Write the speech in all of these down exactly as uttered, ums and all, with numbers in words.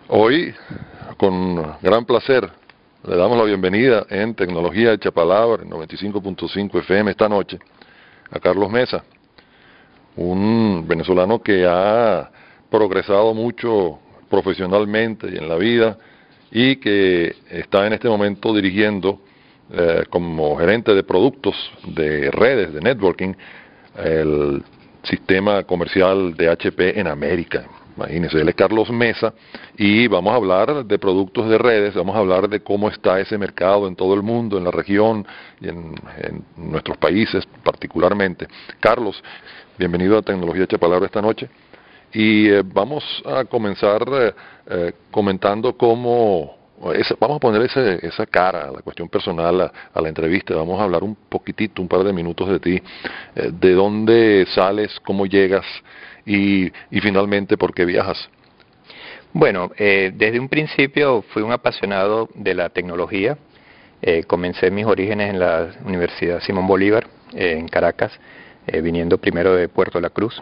Hoy, con gran placer, le damos la bienvenida en Tecnología Hecha Palabra, en noventa y cinco punto cinco F M esta noche, a Carlos Mesa, un venezolano que ha progresado mucho profesionalmente y en la vida y que está en este momento dirigiendo eh, como gerente de productos de redes, de networking, el sistema comercial de H P en América. Imagínense, él es Carlos Mesa y vamos a hablar de productos de redes, vamos a hablar de cómo está ese mercado en todo el mundo, en la región y en, en nuestros países particularmente. Carlos, bienvenido a Tecnología Hecha Palabra esta noche y eh, vamos a comenzar eh, eh, comentando cómo, esa, vamos a poner ese, esa cara a la cuestión personal, a, a la entrevista, vamos a hablar un poquitito, un par de minutos de ti, eh, de dónde sales, cómo llegas, Y, y finalmente, ¿por qué viajas? Bueno, eh, desde un principio fui un apasionado de la tecnología. Eh, comencé mis orígenes en la Universidad Simón Bolívar, eh, en Caracas, eh, viniendo primero de Puerto La Cruz.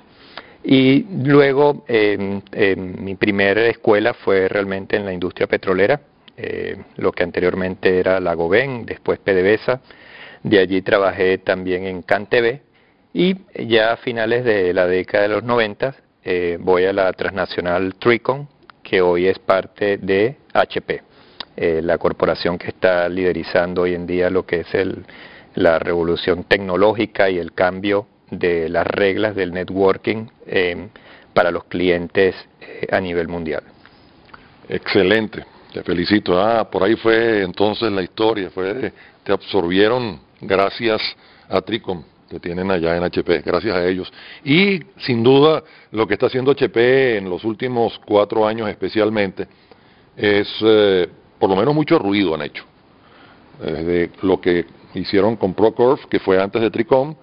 Y luego eh, eh, mi primera escuela fue realmente en la industria petrolera, eh, lo que anteriormente era Lagoven, después PDVSA. De allí trabajé también en CanTV. Y ya a finales de la década de los noventa eh, voy a la transnacional Tricon, que hoy es parte de H P, eh, la corporación que está liderizando hoy en día lo que es el, la revolución tecnológica y el cambio de las reglas del networking eh, para los clientes eh, a nivel mundial. Excelente, te felicito. Ah, por ahí fue entonces la historia, fue te absorbieron gracias a Tricon, que tienen allá en H P, gracias a ellos. Y sin duda lo que está haciendo H P en los últimos cuatro años especialmente es, eh, por lo menos mucho ruido han hecho. Desde lo que hicieron con Procore, que fue antes de Tricom,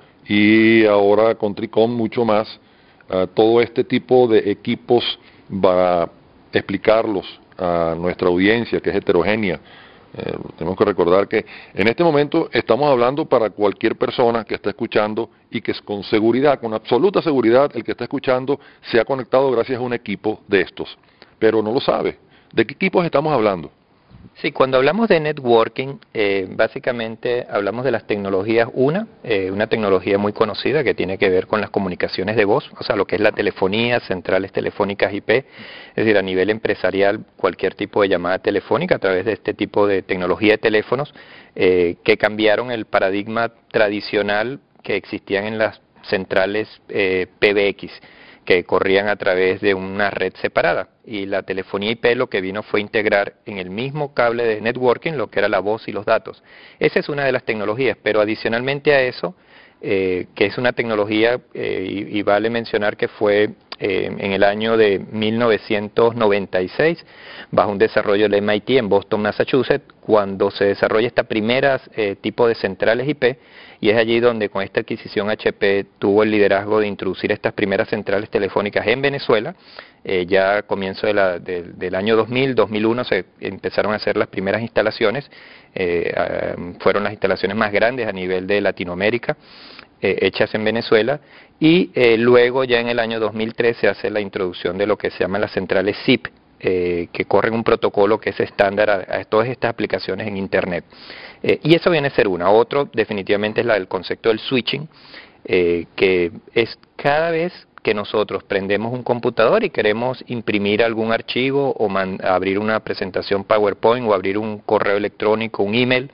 y ahora con Tricom mucho más, uh, todo este tipo de equipos para explicarlos a nuestra audiencia, que es heterogénea. Eh, tenemos que recordar que en este momento estamos hablando para cualquier persona que está escuchando y que es con seguridad, con absoluta seguridad, el que está escuchando se ha conectado gracias a un equipo de estos, pero no lo sabe. ¿De qué equipos estamos hablando? Sí, cuando hablamos de networking, eh, básicamente hablamos de las tecnologías. Una, eh, una tecnología muy conocida que tiene que ver con las comunicaciones de voz, o sea, lo que es la telefonía, centrales telefónicas I P, es decir, a nivel empresarial, cualquier tipo de llamada telefónica a través de este tipo de tecnología de teléfonos eh, que cambiaron el paradigma tradicional que existían en las centrales eh, P B X, que corrían a través de una red separada, y la telefonía I P lo que vino fue integrar en el mismo cable de networking lo que era la voz y los datos. Esa es una de las tecnologías, pero adicionalmente a eso, eh, que es una tecnología, eh, y, y vale mencionar que fue eh, en el año de mil novecientos noventa y seis, bajo un desarrollo del M I T en Boston, Massachusetts, cuando se desarrolla esta primera eh, tipo de centrales I P, y es allí donde con esta adquisición H P tuvo el liderazgo de introducir estas primeras centrales telefónicas en Venezuela. Eh, ya a comienzo de la, de, del año dos mil, dos mil uno se empezaron a hacer las primeras instalaciones, eh, eh, fueron las instalaciones más grandes a nivel de Latinoamérica, eh, hechas en Venezuela, y eh, luego ya en el año dos mil tres se hace la introducción de lo que se llaman las centrales S I P, eh, que corren un protocolo que es estándar a, a todas estas aplicaciones en Internet. Eh, y eso viene a ser una. Otro definitivamente es la del concepto del switching, eh, que es cada vez que nosotros prendemos un computador y queremos imprimir algún archivo o man, abrir una presentación PowerPoint o abrir un correo electrónico, un email,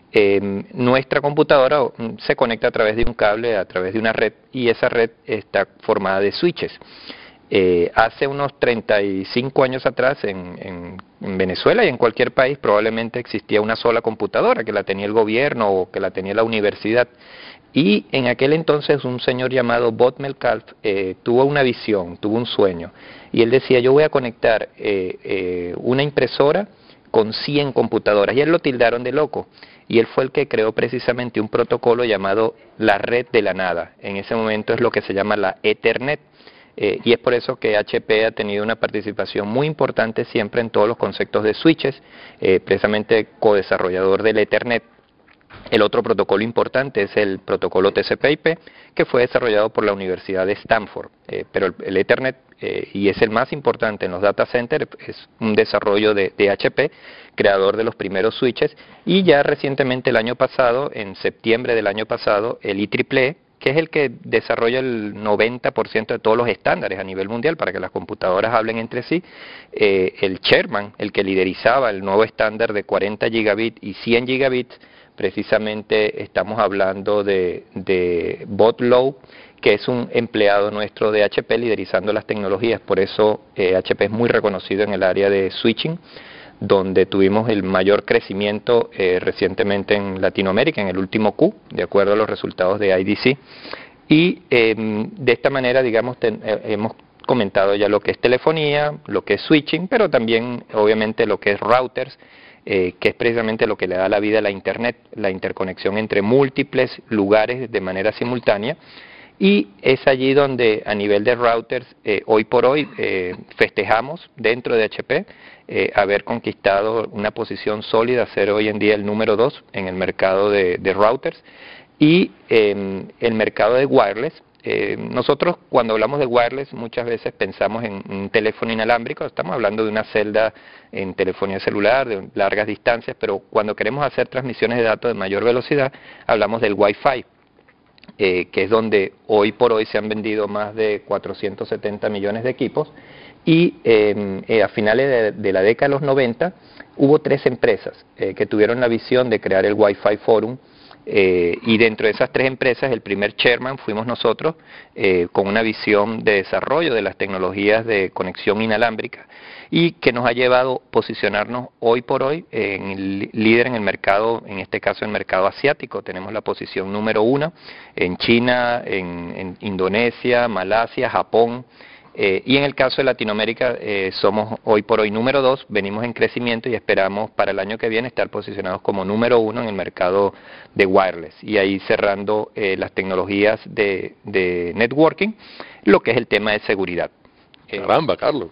eh, nuestra computadora se conecta a través de un cable, a través de una red, y esa red está formada de switches. Eh, hace unos treinta y cinco años atrás en, en, en Venezuela y en cualquier país probablemente existía una sola computadora que la tenía el gobierno o que la tenía la universidad, y en aquel entonces un señor llamado Bob Metcalfe eh, tuvo una visión, tuvo un sueño, y él decía: yo voy a conectar eh, eh, una impresora con cien computadoras, y él lo tildaron de loco, y él fue el que creó precisamente un protocolo llamado la red de la nada. En ese momento es lo que se llama la Ethernet. Eh, y es por eso que H P ha tenido una participación muy importante siempre en todos los conceptos de switches, eh, precisamente co-desarrollador del Ethernet, El otro protocolo importante es el protocolo T C P I P, que fue desarrollado por la Universidad de Stanford, eh, pero el, el Ethernet, eh, y es el más importante en los data centers, es un desarrollo de, de H P, creador de los primeros switches, y ya recientemente el año pasado, en septiembre del año pasado, el I triple E, que es el que desarrolla el noventa por ciento de todos los estándares a nivel mundial para que las computadoras hablen entre sí, eh, el Sherman, el que liderizaba el nuevo estándar de cuarenta gigabits y cien gigabits, precisamente estamos hablando de, de Bob Lowe, que es un empleado nuestro de H P liderizando las tecnologías. Por eso eh, H P es muy reconocido en el área de switching, donde tuvimos el mayor crecimiento eh, recientemente en Latinoamérica, en el último Q, de acuerdo a los resultados de I D C. Y eh, de esta manera, digamos, ten, eh, hemos comentado ya lo que es telefonía, lo que es switching, pero también obviamente lo que es routers, Eh, que es precisamente lo que le da la vida a la Internet, la interconexión entre múltiples lugares de manera simultánea, y es allí donde a nivel de routers, eh, hoy por hoy eh, festejamos dentro de H P eh, haber conquistado una posición sólida, ser hoy en día el número dos en el mercado de, de routers, y eh, el mercado de wireless. Eh, nosotros cuando hablamos de wireless muchas veces pensamos en un teléfono inalámbrico, estamos hablando de una celda en telefonía celular de largas distancias, pero cuando queremos hacer transmisiones de datos de mayor velocidad hablamos del Wi-Fi, eh, que es donde hoy por hoy se han vendido más de cuatrocientos setenta millones de equipos, y eh, eh, a finales de, de la década de los noventa hubo tres empresas eh, que tuvieron la visión de crear el Wi-Fi Forum. Eh, y dentro de esas tres empresas, el primer chairman fuimos nosotros, eh, con una visión de desarrollo de las tecnologías de conexión inalámbrica, y que nos ha llevado a posicionarnos hoy por hoy en el líder en el mercado, en este caso en el mercado asiático. Tenemos la posición número uno en China, en, en Indonesia, Malasia, Japón. Eh, y en el caso de Latinoamérica eh, somos hoy por hoy número dos, venimos en crecimiento y esperamos para el año que viene estar posicionados como número uno en el mercado de wireless, y ahí cerrando eh, las tecnologías de, de networking, lo que es el tema de seguridad. Caramba, Carlos.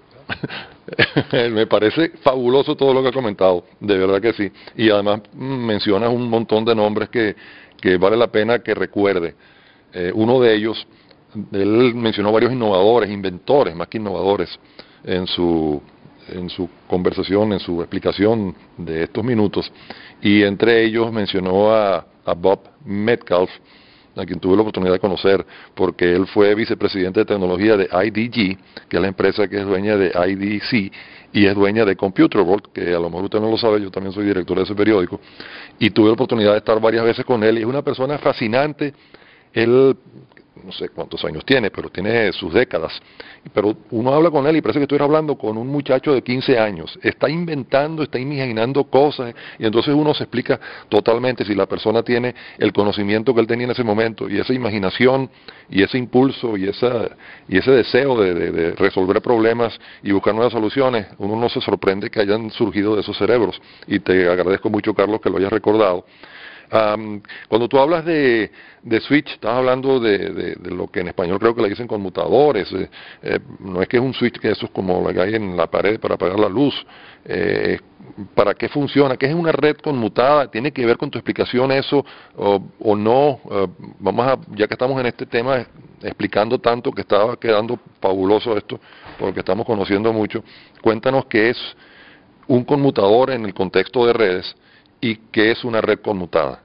Me parece fabuloso todo lo que ha comentado, de verdad que sí. Y además mencionas un montón de nombres que, que vale la pena que recuerde. Eh, uno de ellos, él mencionó varios innovadores, inventores más que innovadores, en su, en su conversación, en su explicación de estos minutos, y entre ellos mencionó a, a Bob Metcalfe, a quien tuve la oportunidad de conocer, porque él fue vicepresidente de tecnología de I D G, que es la empresa que es dueña de I D C, y es dueña de Computer World, que a lo mejor usted no lo sabe, yo también soy director de ese periódico, y tuve la oportunidad de estar varias veces con él, y es una persona fascinante. Él, no sé cuántos años tiene, pero tiene sus décadas, pero uno habla con él y parece que estuviera hablando con un muchacho de quince años, está inventando, está imaginando cosas, y entonces uno se explica totalmente si la persona tiene el conocimiento que él tenía en ese momento, y esa imaginación, y ese impulso, y, esa, y ese deseo de, de, de resolver problemas y buscar nuevas soluciones. Uno no se sorprende que hayan surgido de esos cerebros, y te agradezco mucho, Carlos, que lo hayas recordado. Um, cuando tú hablas de, de switch, estás hablando de, de, de lo que en español creo que le dicen conmutadores. Eh, eh, no es que es un switch que eso es como lo que hay en la pared para apagar la luz. Eh, ¿Para qué funciona? ¿Qué es una red conmutada? ¿Tiene que ver con tu explicación eso o, o no? Uh, vamos a, ya que estamos en este tema explicando tanto, que estaba quedando fabuloso esto, porque estamos conociendo mucho, cuéntanos qué es un conmutador en el contexto de redes y qué es una red conmutada.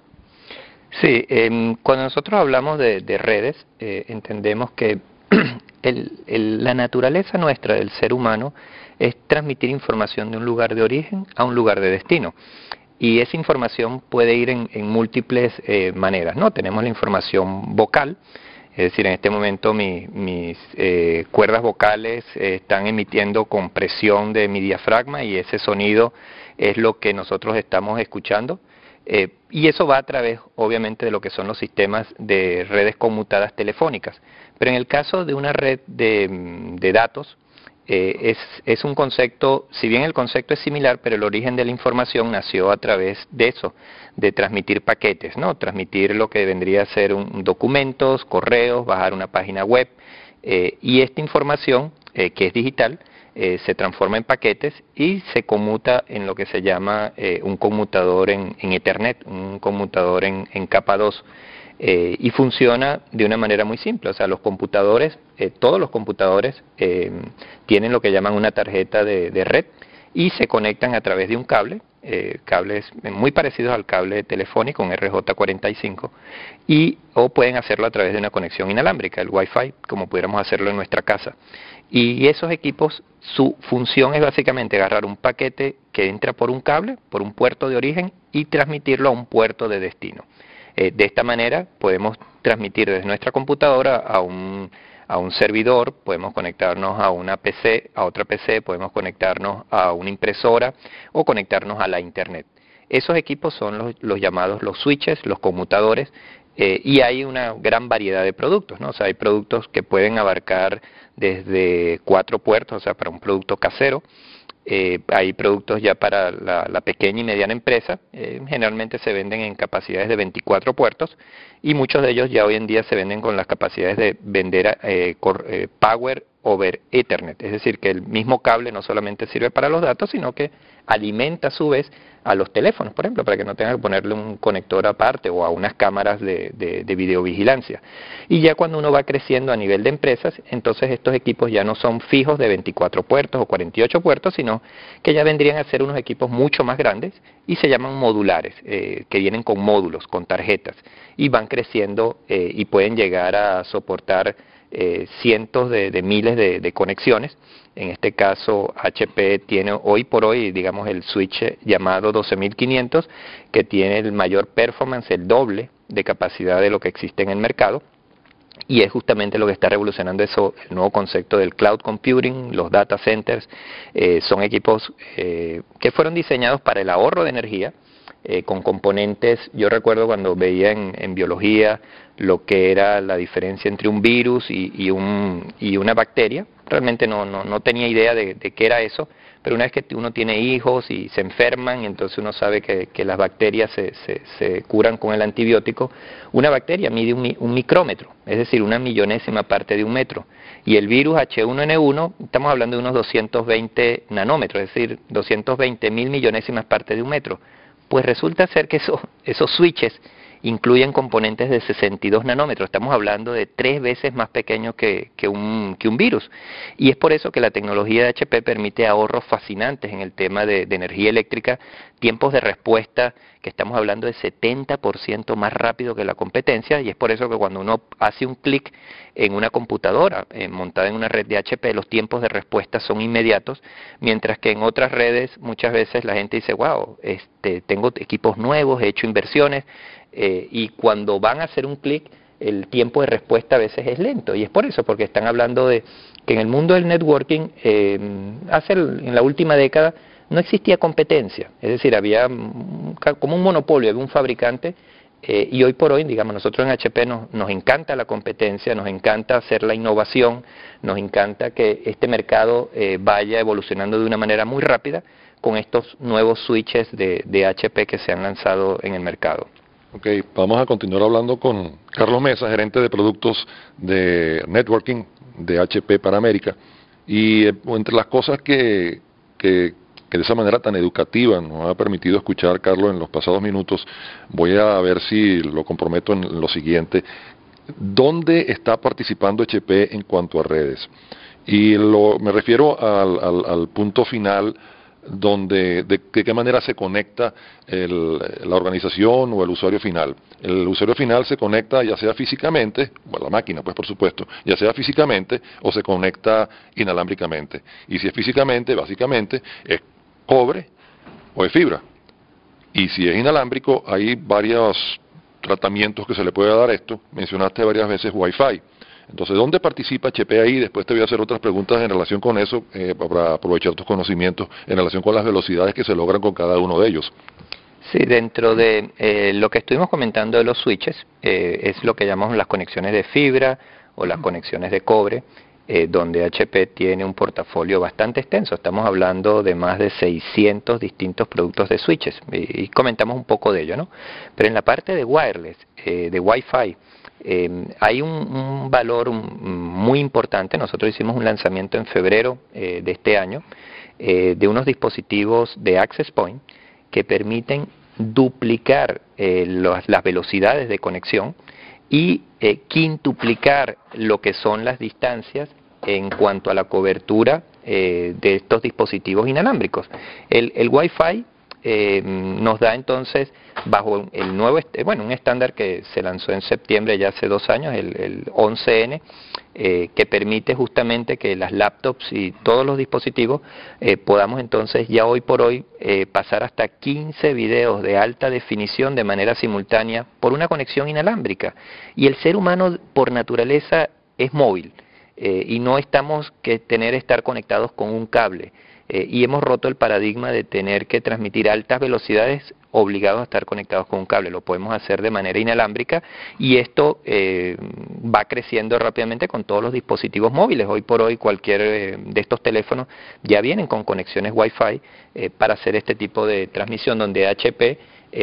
Sí, eh, cuando nosotros hablamos de, de redes, eh, entendemos que el, el, la naturaleza nuestra del ser humano es transmitir información de un lugar de origen a un lugar de destino. Y esa información puede ir en, en múltiples eh, maneras, ¿no? Tenemos la información vocal, es decir, en este momento mi, mis eh, cuerdas vocales eh, están emitiendo con presión de mi diafragma, y ese sonido es lo que nosotros estamos escuchando, eh, y eso va a través obviamente de lo que son los sistemas de redes conmutadas telefónicas. Pero en el caso de una red de, de datos, eh, es, es un concepto, si bien el concepto es similar, pero el origen de la información nació a través de eso, de transmitir paquetes, ¿no? Transmitir lo que vendría a ser un, documentos, correos, bajar una página web, eh, y esta información, eh, que es digital, eh, se transforma en paquetes y se conmuta en lo que se llama eh, un conmutador en, en Ethernet, un conmutador en, en capa dos. Eh, y funciona de una manera muy simple, o sea, los computadores, eh, todos los computadores eh, tienen lo que llaman una tarjeta de, de red y se conectan a través de un cable, eh, cables muy parecidos al cable telefónico, un R J cuarenta y cinco, y, o pueden hacerlo a través de una conexión inalámbrica, el Wi-Fi, como pudiéramos hacerlo en nuestra casa. Y esos equipos, su función es básicamente agarrar un paquete que entra por un cable, por un puerto de origen, y transmitirlo a un puerto de destino. Eh, de esta manera podemos transmitir desde nuestra computadora a un, a un servidor, podemos conectarnos a una P C, a otra P C, podemos conectarnos a una impresora o conectarnos a la Internet. Esos equipos son los, los llamados los switches, los conmutadores, eh, y hay una gran variedad de productos, ¿no? O sea, hay productos que pueden abarcar desde cuatro puertos, o sea, para un producto casero. Eh, hay productos ya para la, la pequeña y mediana empresa, eh, generalmente se venden en capacidades de veinticuatro puertos y muchos de ellos ya hoy en día se venden con las capacidades de vender eh, cor, eh, Power over Ethernet, es decir, que el mismo cable no solamente sirve para los datos, sino que alimenta a su vez a los teléfonos, por ejemplo, para que no tenga que ponerle un conector aparte o a unas cámaras de, de, de videovigilancia. Y ya cuando uno va creciendo a nivel de empresas, entonces estos equipos ya no son fijos de veinticuatro puertos o cuarenta y ocho puertos, sino que ya vendrían a ser unos equipos mucho más grandes y se llaman modulares, eh, que vienen con módulos, con tarjetas, y van creciendo eh, y pueden llegar a soportar Eh, cientos de, de miles de, de conexiones. En este caso H P tiene hoy por hoy, digamos, el switch llamado doce mil quinientos, que tiene el mayor performance, el doble de capacidad de lo que existe en el mercado, y es justamente lo que está revolucionando eso, el nuevo concepto del cloud computing, los data centers. Eh, son equipos eh, que fueron diseñados para el ahorro de energía, Eh, con componentes. Yo recuerdo cuando veía en, en biología lo que era la diferencia entre un virus y, y, un, y una bacteria. Realmente no, no, no tenía idea de, de qué era eso, pero una vez que uno tiene hijos y se enferman, entonces uno sabe que, que las bacterias se, se, se curan con el antibiótico. Una bacteria mide un, un micrómetro, es decir, una millonésima parte de un metro. Y el virus H uno N uno, estamos hablando de unos doscientos veinte nanómetros, es decir, doscientos veinte mil millonésimas partes de un metro. Pues resulta ser que eso, esos switches incluyen componentes de sesenta y dos nanómetros. Estamos hablando de tres veces más pequeños que, que, un, que un virus. Y es por eso que la tecnología de H P permite ahorros fascinantes en el tema de, de energía eléctrica, tiempos de respuesta que estamos hablando de setenta por ciento más rápido que la competencia, y es por eso que cuando uno hace un clic en una computadora eh, montada en una red de H P, los tiempos de respuesta son inmediatos, mientras que en otras redes muchas veces la gente dice, wow, este, tengo equipos nuevos, he hecho inversiones, eh, y cuando van a hacer un clic, el tiempo de respuesta a veces es lento, y es por eso, porque están hablando de que en el mundo del networking, eh, hace el, en la última década, no existía competencia, es decir, había como un monopolio, había un fabricante, eh, y hoy por hoy, digamos, nosotros en H P nos, nos encanta la competencia, nos encanta hacer la innovación, nos encanta que este mercado eh, vaya evolucionando de una manera muy rápida con estos nuevos switches de, de H P que se han lanzado en el mercado. Ok, vamos a continuar hablando con Carlos Mesa, gerente de productos de networking de H P para América, y eh, entre las cosas que, que que de esa manera tan educativa nos ha permitido escuchar, Carlos, en los pasados minutos, voy a ver si lo comprometo en lo siguiente. ¿Dónde está participando H P en cuanto a redes? Y lo, me refiero al, al, al punto final, donde de, de qué manera se conecta el, la organización o el usuario final. El usuario final se conecta ya sea físicamente, bueno, la máquina pues por supuesto, ya sea físicamente o se conecta inalámbricamente. Y si es físicamente, básicamente es cobre o es fibra. Y si es inalámbrico, hay varios tratamientos que se le puede dar a esto. Mencionaste varias veces Wi-Fi. Entonces, ¿dónde participa H P ahí? Después te voy a hacer otras preguntas en relación con eso, eh, para aprovechar tus conocimientos en relación con las velocidades que se logran con cada uno de ellos. Sí, dentro de eh, lo que estuvimos comentando de los switches, eh, es lo que llamamos las conexiones de fibra o las conexiones de cobre, eh, donde H P tiene un portafolio bastante extenso. Estamos hablando de más de seiscientos distintos productos de switches, y, y comentamos un poco de ello, ¿no? Pero en la parte de wireless, eh, de Wi-Fi, Eh, hay un, un valor un, muy importante. Nosotros hicimos un lanzamiento en febrero eh, de este año eh, de unos dispositivos de Access Point que permiten duplicar eh, los, las velocidades de conexión y eh, quintuplicar lo que son las distancias en cuanto a la cobertura eh, de estos dispositivos inalámbricos. El, el Wi-Fi eh, nos da entonces, bajo el nuevo, bueno, un estándar que se lanzó en septiembre ya hace dos años, el, el once ene, eh, que permite justamente que las laptops y todos los dispositivos eh, podamos entonces ya hoy por hoy eh, pasar hasta quince videos de alta definición de manera simultánea por una conexión inalámbrica. Y el ser humano por naturaleza es móvil. Eh, y no estamos que tener estar conectados con un cable eh, y hemos roto el paradigma de tener que transmitir altas velocidades obligados a estar conectados con un cable. Lo podemos hacer de manera inalámbrica y esto eh, va creciendo rápidamente con todos los dispositivos móviles. Hoy por hoy cualquier eh, de estos teléfonos ya vienen con conexiones Wi-Fi eh, para hacer este tipo de transmisión, donde H P, eh,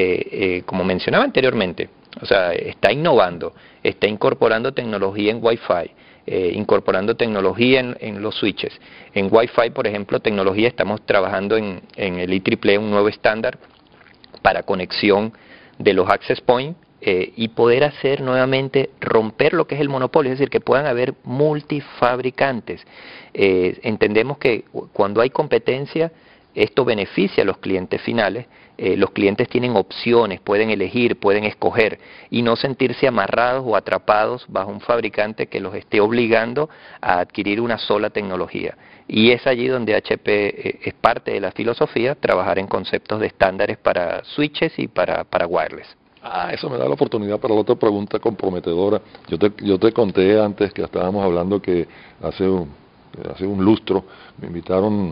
eh, como mencionaba anteriormente, o sea, está innovando, está incorporando tecnología en Wi-Fi. Eh, incorporando tecnología en, en los switches. En Wi-Fi, por ejemplo, tecnología, estamos trabajando en, en el I triple E, un nuevo estándar para conexión de los access point eh, y poder hacer nuevamente, romper lo que es el monopolio, es decir, que puedan haber multifabricantes. Eh, entendemos que cuando hay competencia, esto beneficia a los clientes finales. Eh, los clientes tienen opciones, pueden elegir, pueden escoger y no sentirse amarrados o atrapados bajo un fabricante que los esté obligando a adquirir una sola tecnología. Y es allí donde H P eh, es parte de la filosofía, trabajar en conceptos de estándares para switches y para, para wireless. Ah, eso me da la oportunidad para la otra pregunta comprometedora. Yo te, yo te conté antes que estábamos hablando que hace un, hace un lustro me invitaron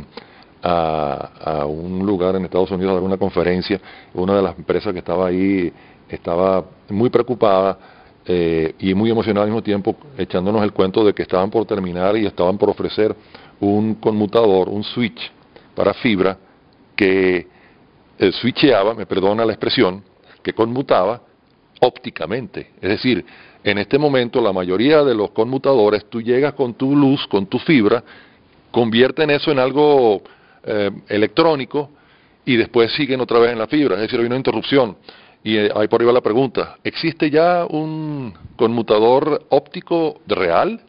A, a un lugar en Estados Unidos a dar una conferencia. Una de las empresas que estaba ahí estaba muy preocupada eh, y muy emocionada al mismo tiempo, echándonos el cuento de que estaban por terminar y estaban por ofrecer un conmutador, un switch para fibra que eh, switcheaba, me perdona la expresión, que conmutaba ópticamente. Es decir, en este momento la mayoría de los conmutadores, tú llegas con tu luz, con tu fibra, convierten eso en algo Eh, electrónico y después siguen otra vez en la fibra, es decir, hay una interrupción. Y eh, ahí por ahí va la pregunta, ¿existe ya un conmutador óptico real?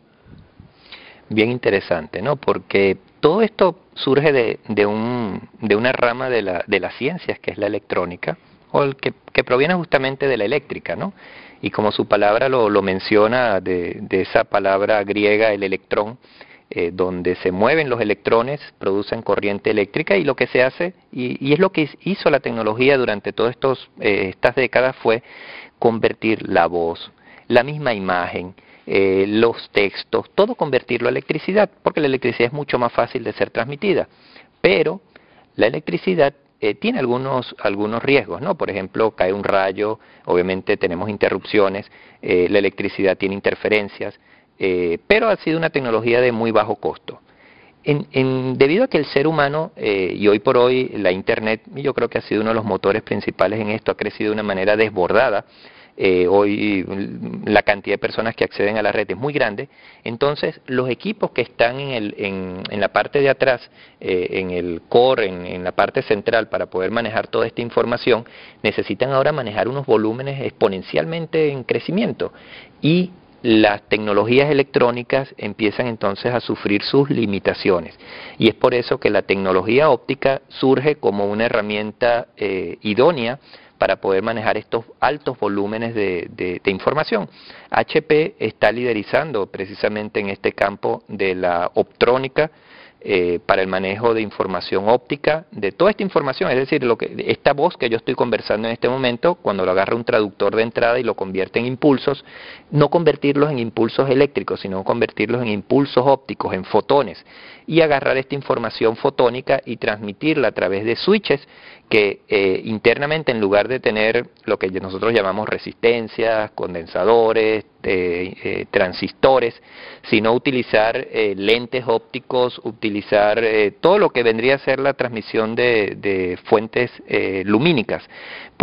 Bien interesante, ¿no? Porque todo esto surge de, de, un, de una rama de, la, de las ciencias, que es la electrónica, o el que, que proviene justamente de la eléctrica, ¿no? Y como su palabra lo, lo menciona, de, de esa palabra griega, el electrón, Eh, donde se mueven los electrones, producen corriente eléctrica y lo que se hace, y, y es lo que hizo la tecnología durante todas eh, estas décadas, fue convertir la voz, la misma imagen, eh, los textos, todo convertirlo a electricidad, porque la electricidad es mucho más fácil de ser transmitida, pero la electricidad eh, tiene algunos, algunos riesgos, ¿no? Por ejemplo, cae un rayo, obviamente tenemos interrupciones, eh, la electricidad tiene interferencias, Eh, pero ha sido una tecnología de muy bajo costo. En, en, debido a que el ser humano, eh, y hoy por hoy la Internet, yo creo que ha sido uno de los motores principales en esto, ha crecido de una manera desbordada. Eh, hoy la cantidad de personas que acceden a la red es muy grande, entonces los equipos que están en, el, en, en la parte de atrás, eh, en el core, en, en la parte central, para poder manejar toda esta información, necesitan ahora manejar unos volúmenes exponencialmente en crecimiento, y las tecnologías electrónicas empiezan entonces a sufrir sus limitaciones, y es por eso que la tecnología óptica surge como una herramienta eh, idónea para poder manejar estos altos volúmenes de, de, de información. H P está liderizando precisamente en este campo de la optrónica, Eh, para el manejo de información óptica, de toda esta información, es decir, lo que, esta voz que yo estoy conversando en este momento, cuando lo agarra un traductor de entrada y lo convierte en impulsos, no convertirlos en impulsos eléctricos, sino convertirlos en impulsos ópticos, en fotones, y agarrar esta información fotónica y transmitirla a través de switches que eh, internamente, en lugar de tener lo que nosotros llamamos resistencias, condensadores, eh, eh, transistores, sino utilizar eh, lentes ópticos, utilizar eh, todo lo que vendría a ser la transmisión de, de fuentes eh, lumínicas, pues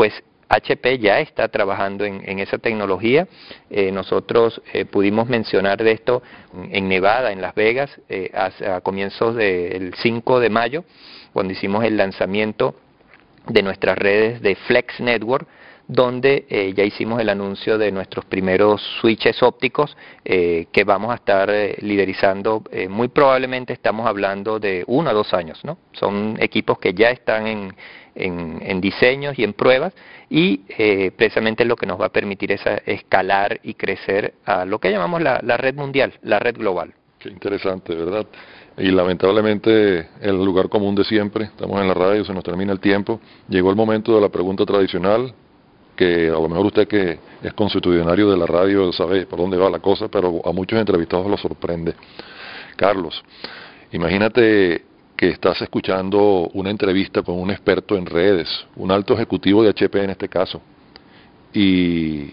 H P ya está trabajando en, en esa tecnología. Eh, nosotros eh, pudimos mencionar de esto en Nevada, en Las Vegas, eh, a, a comienzos del cinco de mayo, cuando hicimos el lanzamiento de nuestras redes de Flex Network, donde eh, ya hicimos el anuncio de nuestros primeros switches ópticos eh, que vamos a estar eh, liderizando. Eh, muy probablemente estamos hablando de uno a dos años, ¿no? Son equipos que ya están en, en, en diseños y en pruebas, y eh, precisamente lo que nos va a permitir es a escalar y crecer a lo que llamamos la, la red mundial, la red global. Qué interesante, ¿verdad? Y lamentablemente el lugar común de siempre, estamos en la radio, se nos termina el tiempo. Llegó el momento de la pregunta tradicional, que a lo mejor usted que es consuetudinario de la radio sabe por dónde va la cosa, pero a muchos entrevistados lo sorprende. Carlos, imagínate que estás escuchando una entrevista con un experto en redes, un alto ejecutivo de H P en este caso, y,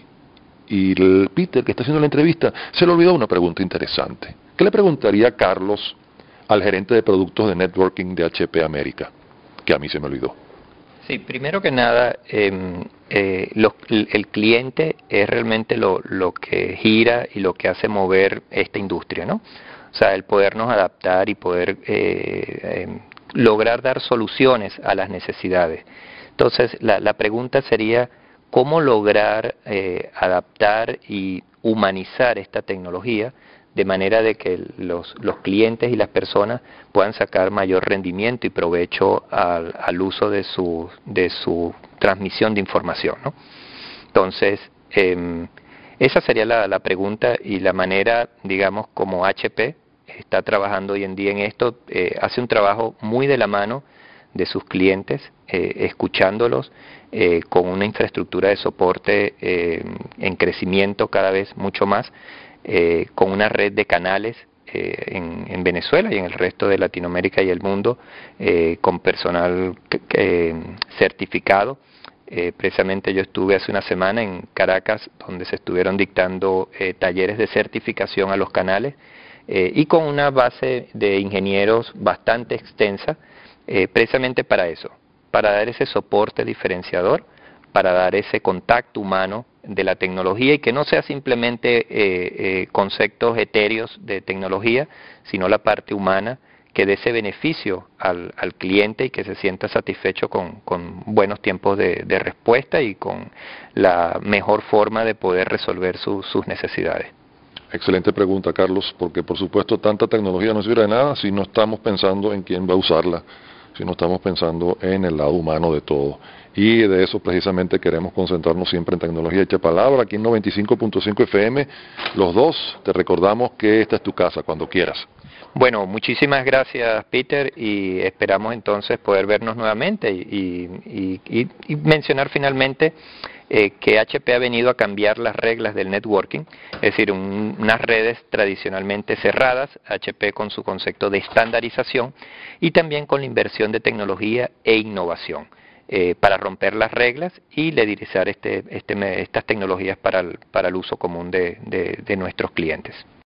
y el Peter que está haciendo la entrevista se le olvidó una pregunta interesante. ¿Qué le preguntaría Carlos al gerente de productos de networking de H P América? Que a mí se me olvidó. Sí, primero que nada, eh, eh, lo, el cliente es realmente lo, lo que gira y lo que hace mover esta industria, ¿no? O sea, el podernos adaptar y poder eh, eh, lograr dar soluciones a las necesidades. Entonces, la, la pregunta sería, ¿cómo lograr eh, adaptar y humanizar esta tecnología de manera de que los, los clientes y las personas puedan sacar mayor rendimiento y provecho al, al uso de su, de su transmisión de información, ¿no? Entonces, eh, esa sería la, la pregunta, y la manera, digamos, como H P está trabajando hoy en día en esto, eh, hace un trabajo muy de la mano de sus clientes, eh, escuchándolos, eh, con una infraestructura de soporte eh, en crecimiento cada vez mucho más, Eh, con una red de canales eh, en, en Venezuela y en el resto de Latinoamérica y el mundo, eh, con personal eh, certificado. Eh, precisamente yo estuve hace una semana en Caracas, donde se estuvieron dictando eh, talleres de certificación a los canales, eh, y con una base de ingenieros bastante extensa, eh, precisamente para eso, para dar ese soporte diferenciador, para dar ese contacto humano de la tecnología, y que no sea simplemente eh, eh, conceptos etéreos de tecnología, sino la parte humana que dé ese beneficio al, al cliente y que se sienta satisfecho con, con buenos tiempos de, de respuesta y con la mejor forma de poder resolver su, sus necesidades. Excelente pregunta, Carlos, porque por supuesto tanta tecnología no sirve de nada si no estamos pensando en quién va a usarla, si no estamos pensando en el lado humano de todo. Y de eso precisamente queremos concentrarnos siempre en Tecnología Hecha Palabra, aquí en noventa y cinco punto cinco F M. Los dos, te recordamos que esta es tu casa, cuando quieras. Bueno, muchísimas gracias, Peter, y esperamos entonces poder vernos nuevamente y, y, y, y mencionar finalmente eh, que H P ha venido a cambiar las reglas del networking, es decir, un, unas redes tradicionalmente cerradas, H P con su concepto de estandarización y también con la inversión de tecnología e innovación, eh, para romper las reglas y liderizar este, este, estas tecnologías para el, para el uso común de, de, de nuestros clientes.